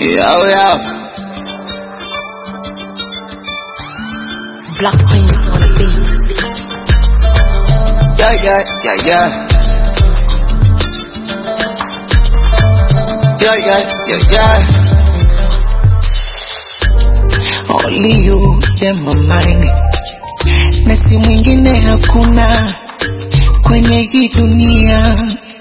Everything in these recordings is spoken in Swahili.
Yo, yo. Black Prince on the beat. Yeah, yeah, yeah, yeah. Yeah, yeah, yeah, yeah. Only you, in my mind. Na si mwingine hakuna kwenye hii dunia.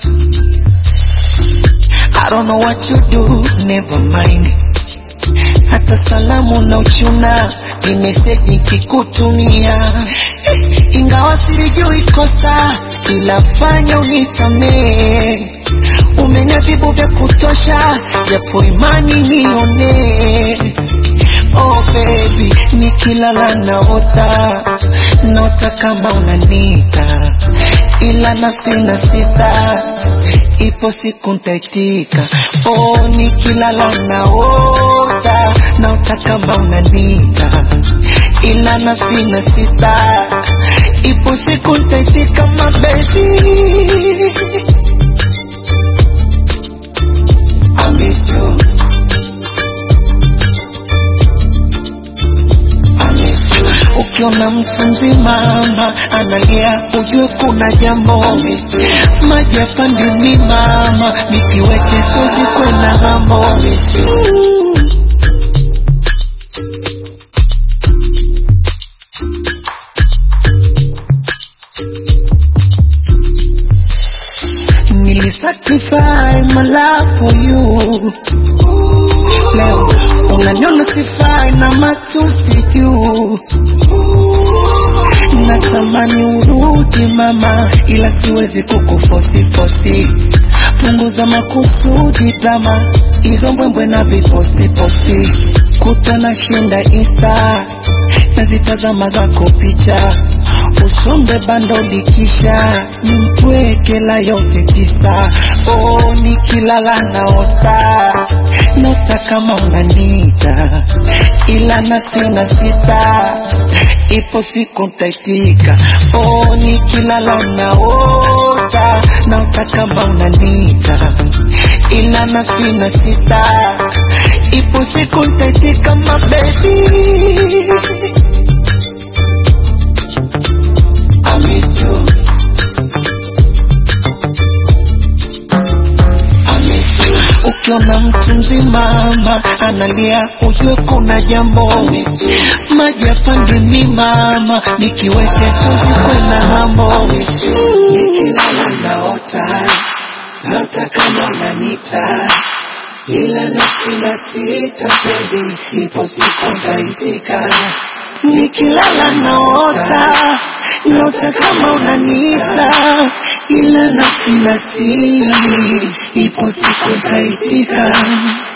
I don't know what you do, never mind. Hata salamu na uchuna ni message nikikutumia. Ingawa sijui kosa, ila fanya unisamee. Umeniadhibu vya kutosha, japo imani nione. Oh baby, nikilala naota kama unanita, ila nafsi na sita, ipo siku nitaitika. Oh, nikilala naota kama unanita, ila nafsi na sita, ipo siku nitaitika, my baby. I miss you. Ukiona mtu mzima analia, ujue kuna jambo. Maji yapandi mlima, nikiweke sozi kwenda ng'ambo. Nilisacrifice my life for you. Leo unaniona sifai na matusi juu. Natamani urudi mama, ila siwezi kukufosi fosi. Punguza makusudi drama, hizo mbwembwe na viposti posti. Kutana shinda Insta, nazitazama zako picha. Usombe bando likisha, nimpweke la yote tisa. Oh, nikilala naota kama unanita, ila nafsi na sita, ipo siku nitaitika. Oh, nikilala naota kama unanita, ila nafsi na sita, ipo siku nitaitika, my baby. I miss you. I miss you. Ukiona mtu mzima analia, ujue kuna jambo. Maji yapande mlima, nikiweke sozi kwenda ng'ambo. Nikilala naota kama unanita, ila nafsi na sita, penzi ipo siku nitaitika. Nikilala naota kama unanita, ila nafsi na sita, ipo siku nitaitika.